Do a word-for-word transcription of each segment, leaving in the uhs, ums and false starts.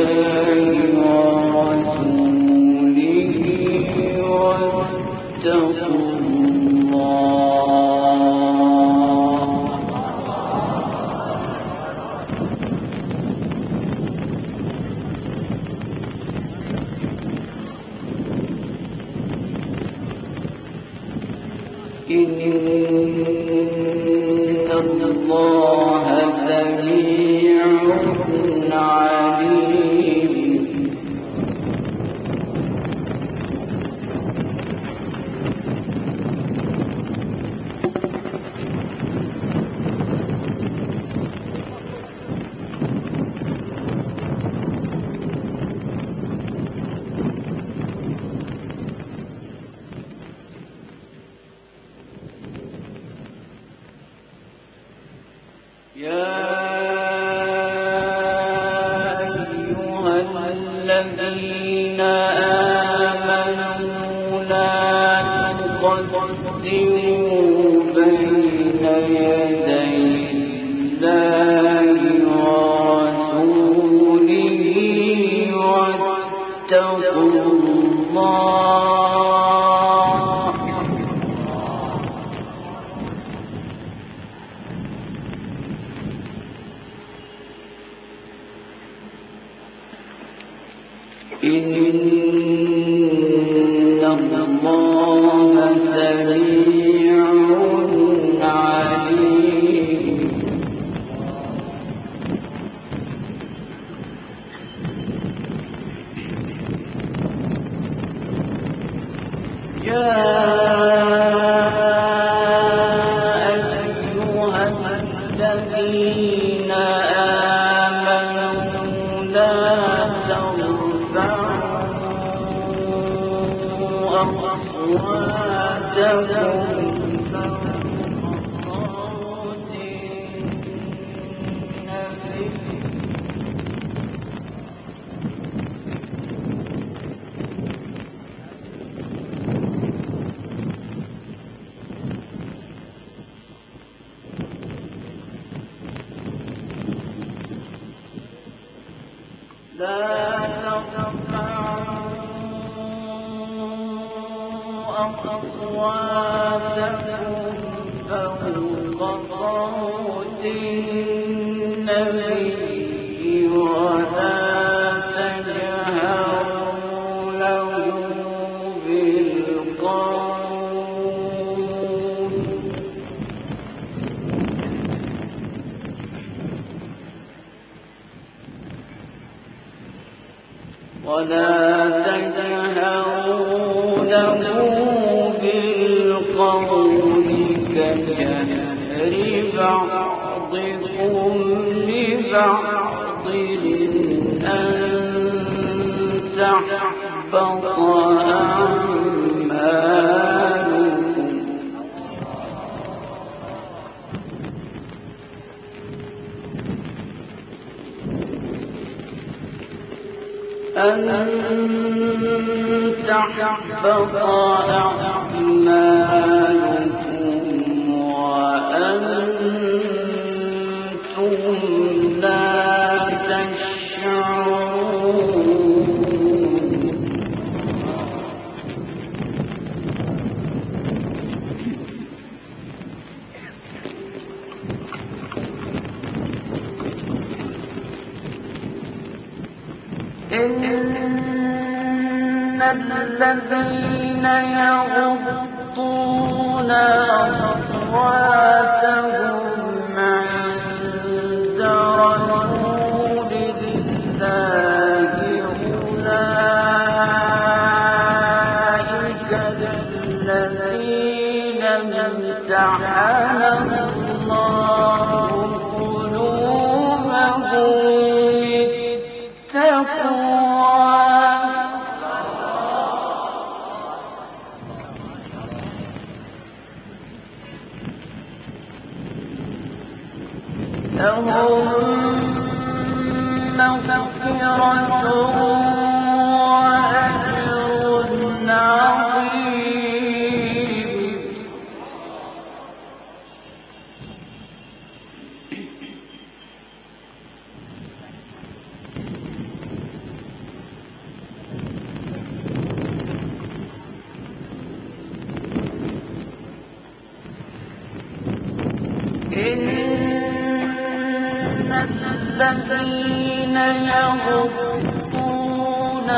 الذين يغضون أصواتهم عند رسول الله أولئك الذين امتحن الله قلوبهم للتقوى. الذين يغضون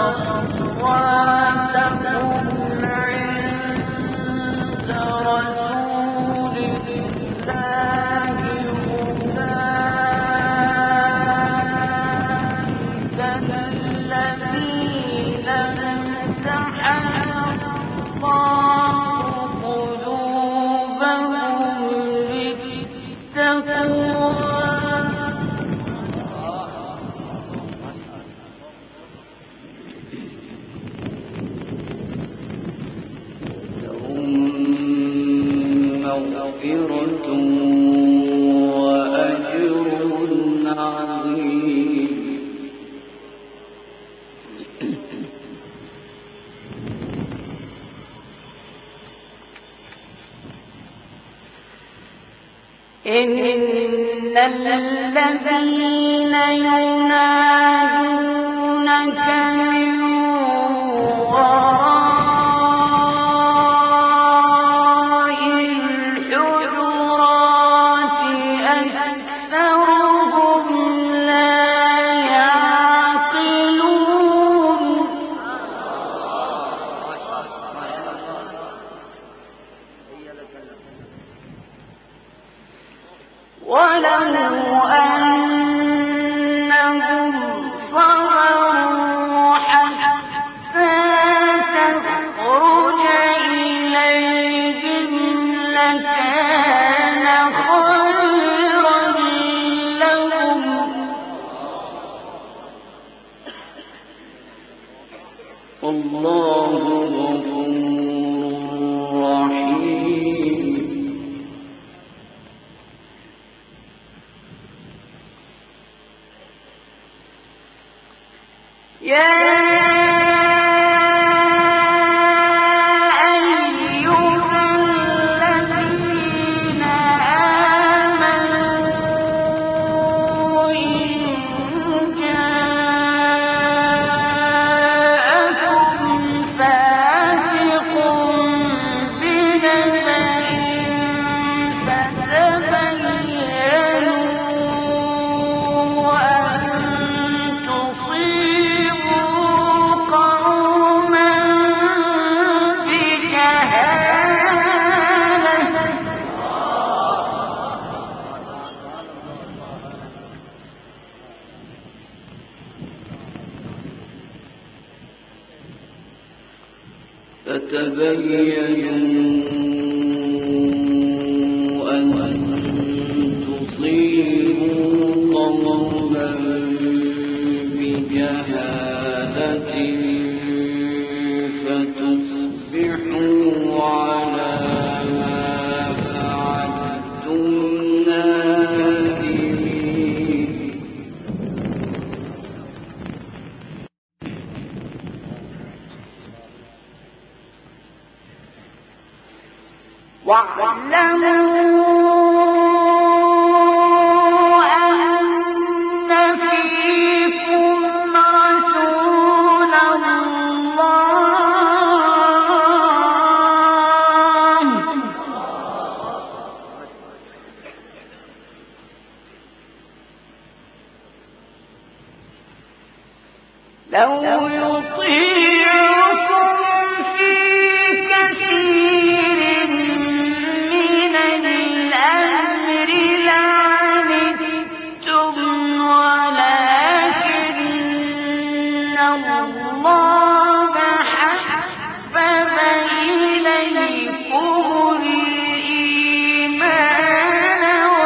أصواتهم عند رسول الله أولئك الذين امتحن الله قلوبهم للتقوى مغفرة وأجر عظيم. إن الذين ينادونك من وراء الحجرات أكثرهم لا يعقلون. ولو أنهم صبروا حتى تخرج إليهم لكان خيرا لهم. والله غفور رحيم. يا أيها الذين آمنوا إن جاءكم فاسق بنبأ فتبينوا أن تصيبوا قوما بجهالة فتبينوا أن تصيبوا قوما بجهالة فتصبحوا على ما فعلتم نادمين. واعلموا أن فيكم رسول الله لو يطيعكم في كثير من الأمر لعنتم ولكن الله حبب إليكم الإيمان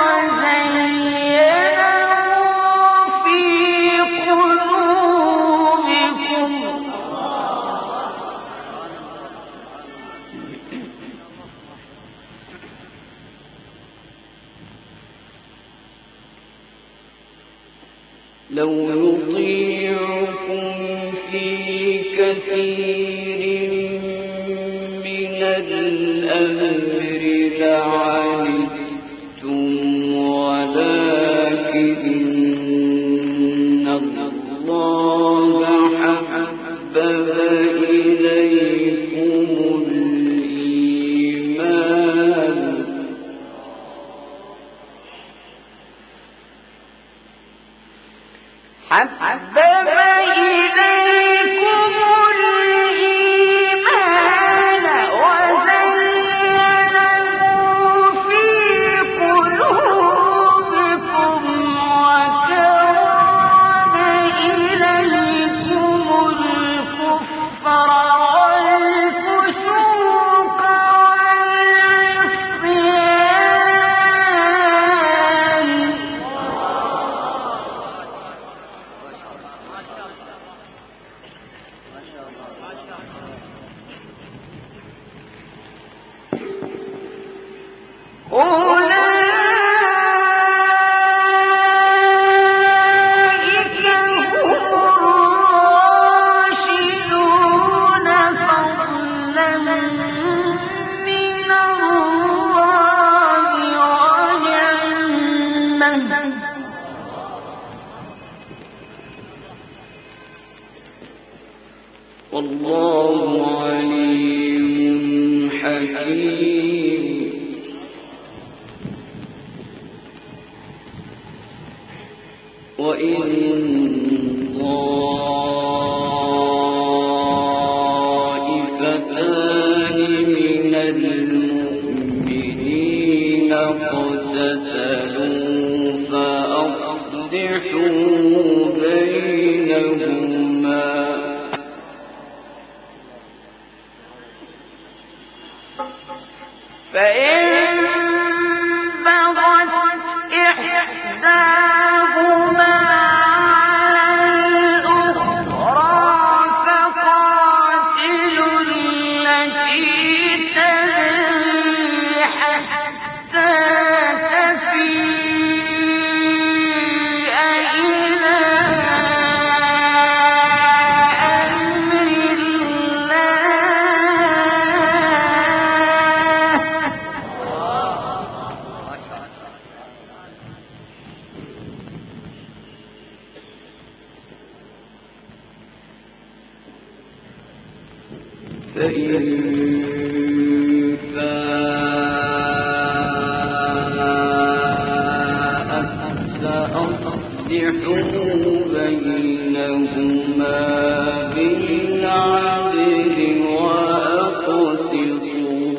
وزينه في قلوبكم لو يطيعكم في كثير من الأمر لعنتم ولكن الله حبب إليكم الإيمان حبب إليكم الإيمان وزينه في قلوبكم وكره إليكم الكفر والفسوق أولئك هم الراشدون فضلا من الله ونعمة والله عليم حكيم وإن طائفتان من المؤمنين اقتتلوا فأصلحوا بينهما فإن بغت إحداهما على الأخرى فقاتلوا التي تبغي حتى تفيء إلى أمر فإن فاءت فأصلحوا بينهما بالعدل وأقسطوا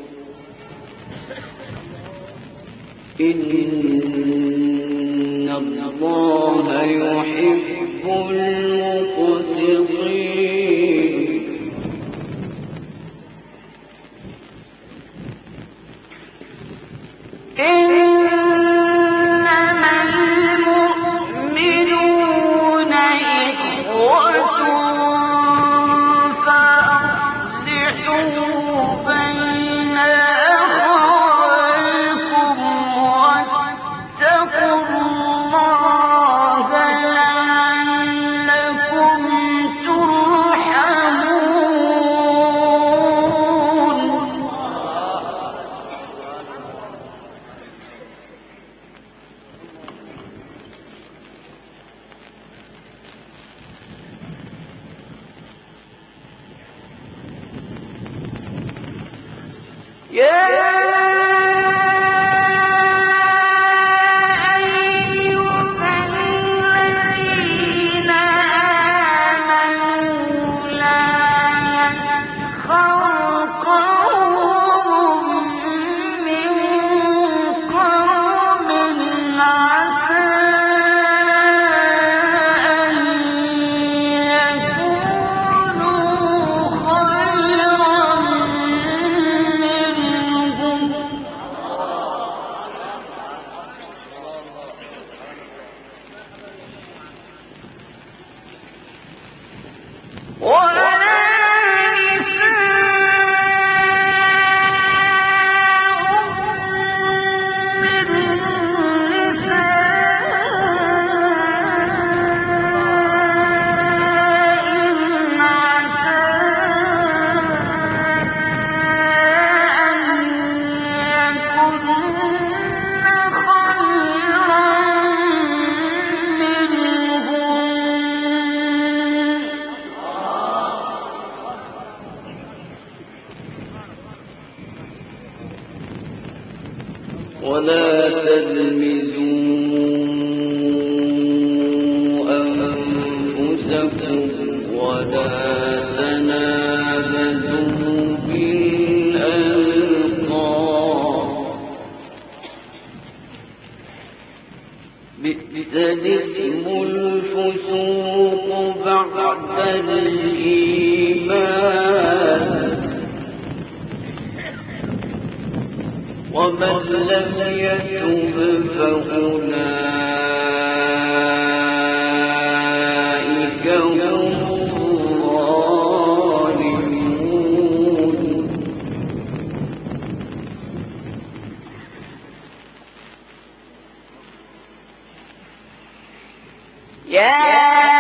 إن الله يحب المقسطين إنما المؤمنون إخوة فأصلحوا بين أخويكم واتقوا الله لعلكم ترحمون يا أيها الذين آمنوا لا يسخر قوم من قوم عسى أن يكونوا خيرا منهم ولا نساء من نساء عسى أن يكن خيرا ولا تلمزوا الإثم الفسوق بعد الإيمان ومن لم يتب فأولئك هم الظالمون. يا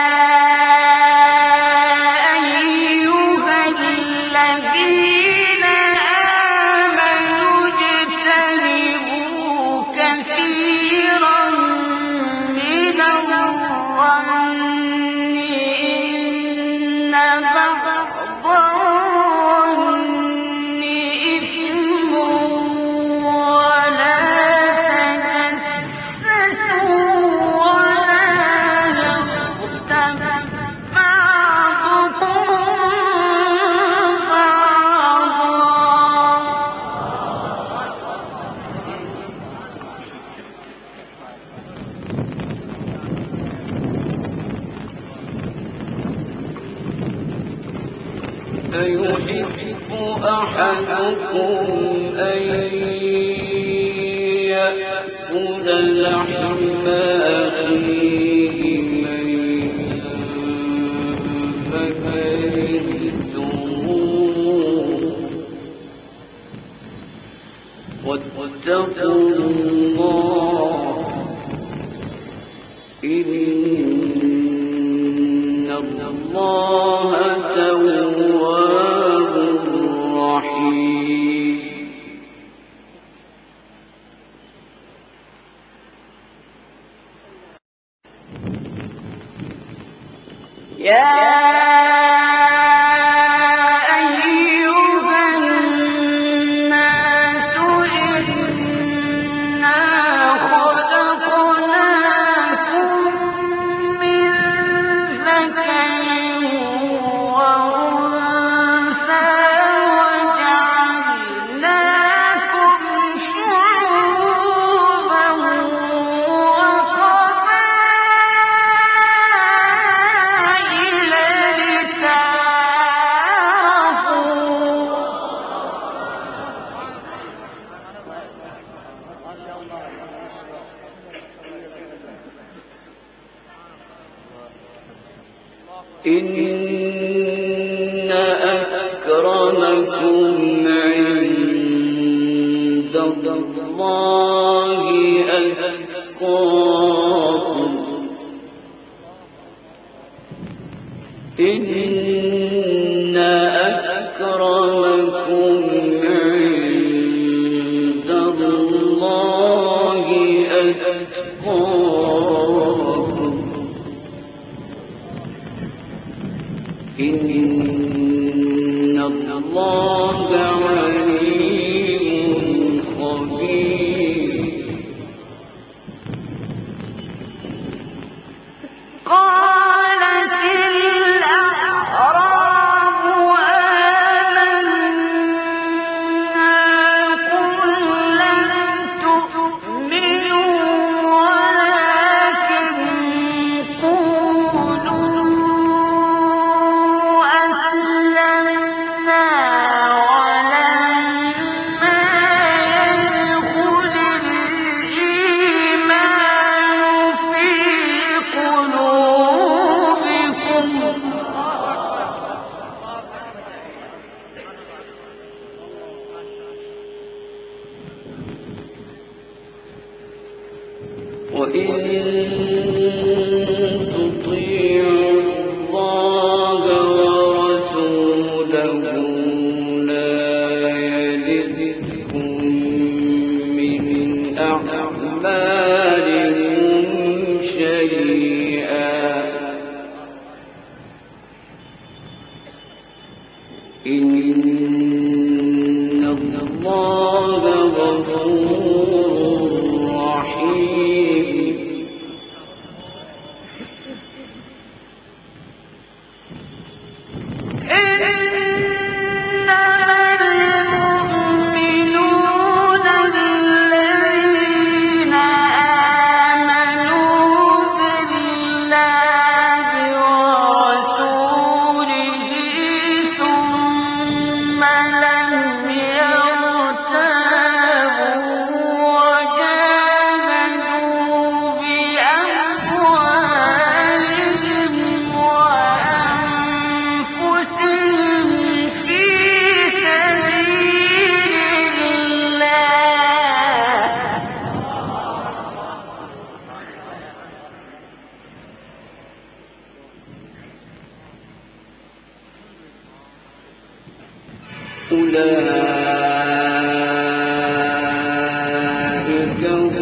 أيحب أحدكم أن يأكل لحم أخيه ميتا فكرهتموه واتقوا الله إن الله تواب رحيم. يا إن أكرمكم عند الله أتقاكم إن أكرمكم عند الله أتقاكم إن الله عليم خبير. قالت الأعراب آمنا قل لم تؤمنوا ولكن قولوا أسلمنا ولما يدخل الإيمان في قلوبكم وإن تطيعوا الله ورسوله لا يلدكم من أعمالكم شيئا إن الله غفور رحيم. المؤمنون الذين آمنوا أولئك هم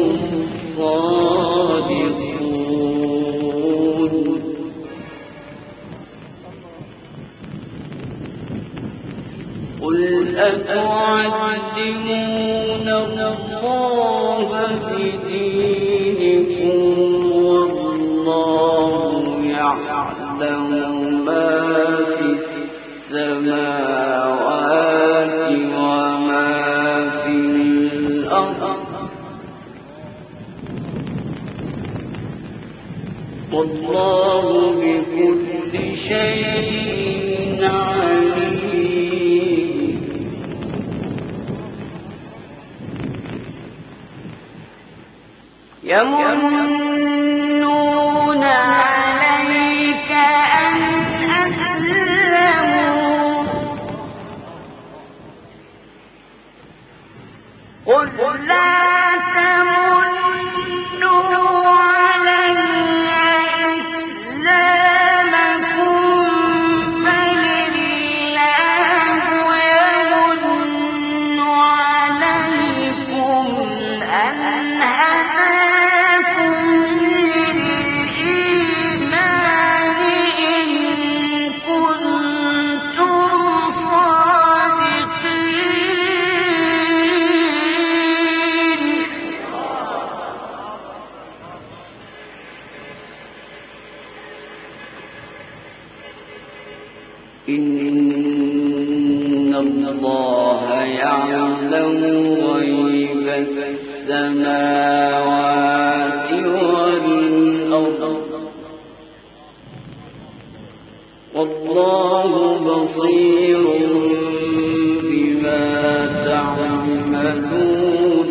الصادقون. قل أتعلمون الله بدينكم والله يعلم ما في السماوات وما في الأرض والله بكل شيء عليم. يمنون عليك أن أسلموا قل لا تمنوا علي إسلامكم بل الله يمن عليكم أن هداكم للإيمان إن كنتم صادقين. إن الله يعلم غيب السماوات والأرض والله بصير بما تعملون.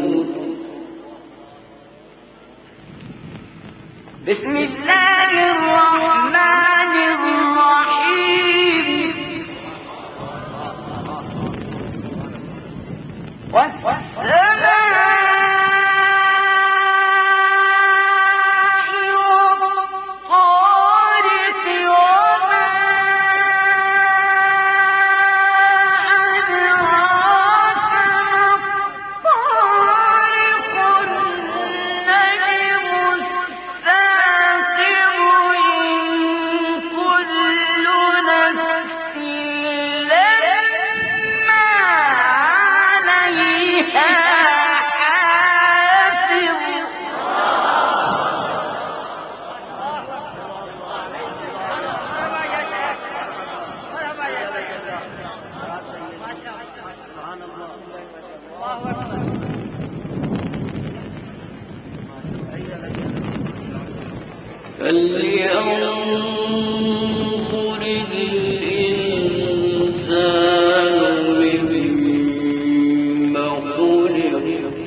بسم الله الرحمن الرحيم. والسماء والطارق وما أدراك ما الطارق النجم الثاقب إن كل نفس لما عليها حافظ. فلينظر الإنسان مما خلق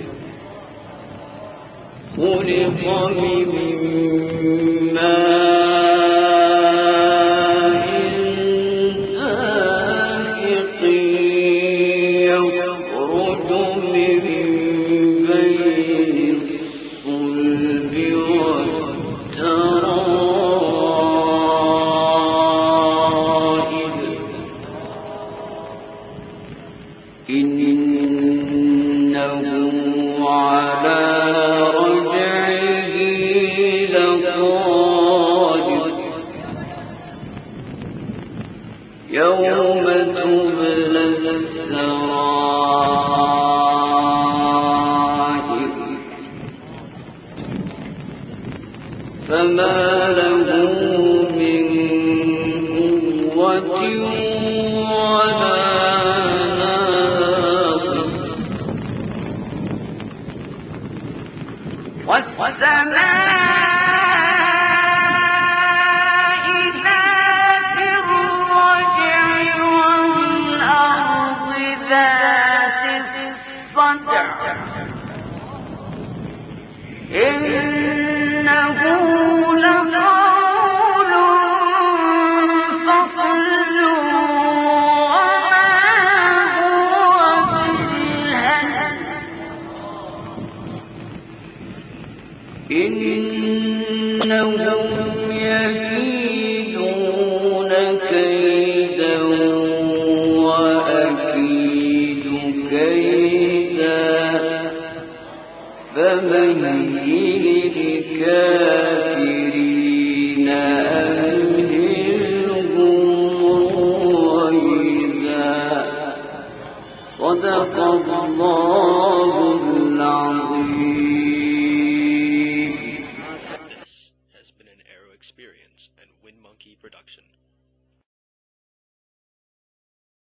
خلق من ماء دافق يخرج من بين الصلب والترائب إنه على رجعه لقادر يوم تبلى السرائر فما له من قوة ولا ناصر. والسماء ذات الرجع والأرض ذات الصدع إنه لقول فصل وما هو بالهزل إن فمهل الكافرين أمهلهم رويدا. صدق الله العظيم. This has been an Arrow Experience and WinMonkey production.